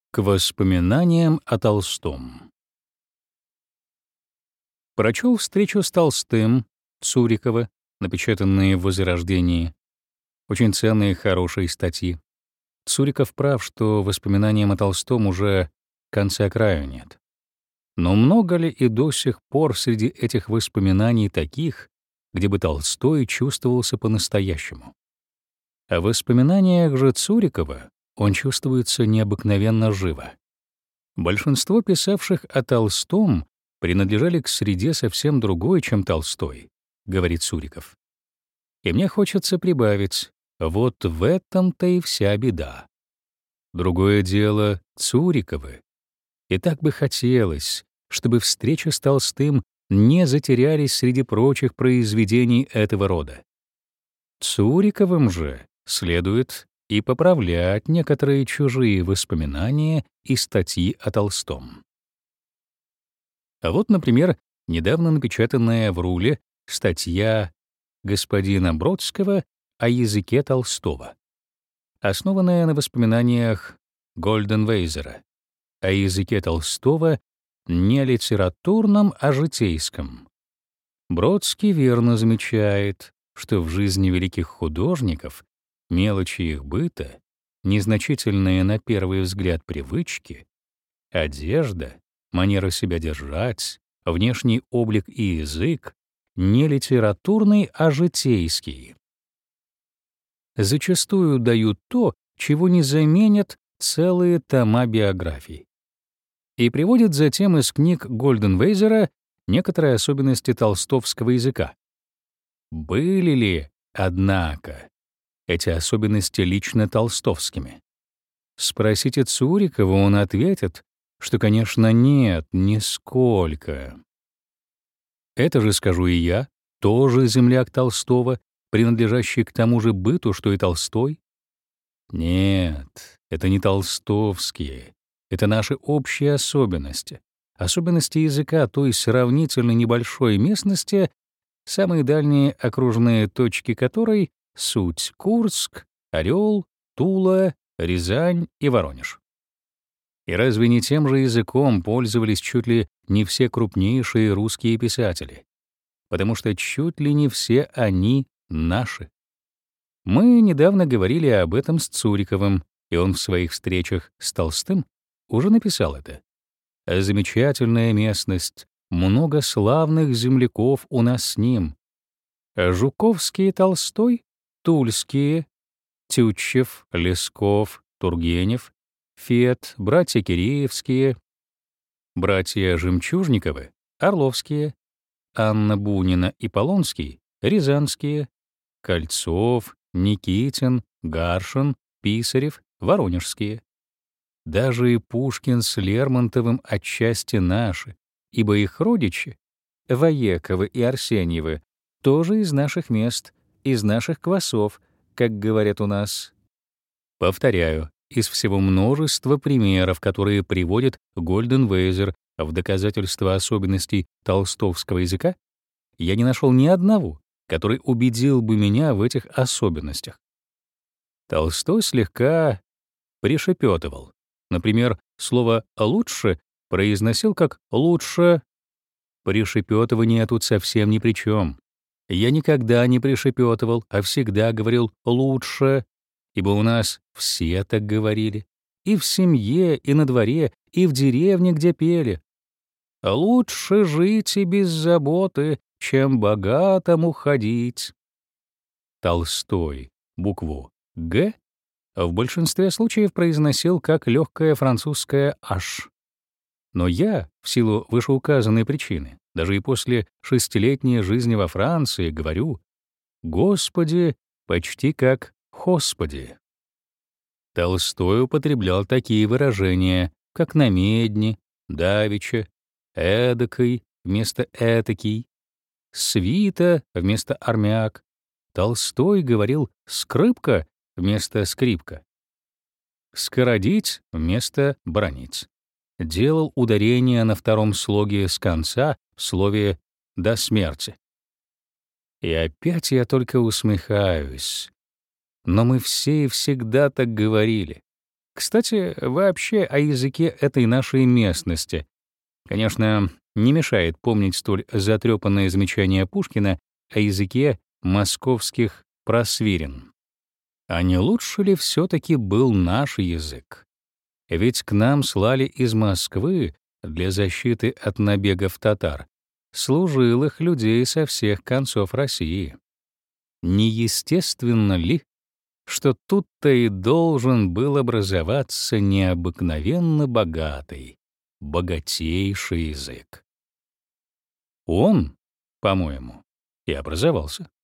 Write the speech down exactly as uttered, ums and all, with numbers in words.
К воспоминаниям о Толстом. Прочел встречу с Толстым Цурикова, напечатанные в «Возрождении». Очень ценные, хорошие статьи. Цуриков прав, что воспоминаниям о Толстом уже конца краю нет. Но много ли и до сих пор среди этих воспоминаний таких, где бы Толстой чувствовался по-настоящему? А в воспоминаниях же Цурикова он чувствуется необыкновенно живо. Большинство писавших о Толстом принадлежали к среде совсем другой, чем Толстой, говорит Цуриков. И мне хочется прибавить, вот в этом-то и вся беда. Другое дело Цуриковы. И так бы хотелось, чтобы встречи с Толстым не затерялись среди прочих произведений этого рода. Цуриковым же следует и поправлять некоторые чужие воспоминания и статьи о Толстом. А вот, например, недавно напечатанная в Руле статья господина Бродского о языке Толстого, основанная на воспоминаниях Гольденвейзера о языке Толстого не литературном, а житейском. Бродский верно замечает, что в жизни великих художников мелочи их быта, незначительные на первый взгляд привычки, одежда, манера себя держать, внешний облик и язык не литературный, а житейский. Зачастую дают то, чего не заменят целые тома биографий. И приводит затем из книг Гольденвейзера некоторые особенности толстовского языка. Были ли, однако, эти особенности лично толстовскими? Спросите Цурикова, он ответит, что, конечно, нет, нисколько. Это же скажу и я, тоже земляк Толстого, принадлежащий к тому же быту, что и Толстой. Нет, это не толстовские, это наши общие особенности, особенности языка той сравнительно небольшой местности, самые дальние окружные точки которой — суть Курск, Орел, Тула, Рязань и Воронеж. И разве не тем же языком пользовались чуть ли не все крупнейшие русские писатели? Потому что чуть ли не все они наши. Мы недавно говорили об этом с Цуриковым, и он в своих встречах с Толстым уже написал это. Замечательная местность, много славных земляков у нас с ним. Жуковский и Толстой, Тульские, Тютчев, Лесков, Тургенев, Фет, братья Киреевские, братья Жемчужниковы, Орловские, Анна Бунина и Полонский, Рязанские, Кольцов, Никитин, Гаршин, Писарев, Воронежские. Даже и Пушкин с Лермонтовым отчасти наши, ибо их родичи, Воековы и Арсеньевы, тоже из наших мест, из наших квасов, как говорят у нас. Повторяю, из всего множества примеров, которые приводит Гольденвейзер в доказательство особенностей толстовского языка, я не нашел ни одного, который убедил бы меня в этих особенностях. Толстой слегка пришепетывал. Например, слово «лучше» произносил как «лучше». Пришепетывание тут совсем ни при чем. Я никогда не пришепетывал, а всегда говорил «лучше», ибо у нас все так говорили. И в семье, и на дворе, и в деревне, где пели. «Лучше жить и без заботы, чем богатому ходить». Толстой букву «Г» в большинстве случаев произносил как легкое французское «аш». Но я, в силу вышеуказанной причины, даже и после шестилетней жизни во Франции, говорю «Господи» почти как «Господи». Толстой употреблял такие выражения, как «намедни», «давеча», «эдакой» вместо «этакий», «свита» вместо «армяк». Толстой говорил «скрипка» вместо «скрипка», «скородить» вместо «бронить». Делал ударение на втором слоге с конца в слове «до смерти». И опять я только усмехаюсь. Но мы все и всегда так говорили. Кстати, вообще о языке этой нашей местности. Конечно, не мешает помнить столь затрепанное замечание Пушкина о языке московских просвирен. А не лучше ли все-таки был наш язык? Ведь к нам слали из Москвы для защиты от набегов татар служилых людей со всех концов России. Неестественно ли, что тут-то и должен был образоваться необыкновенно богатый, богатейший язык? Он, по-моему, и образовался.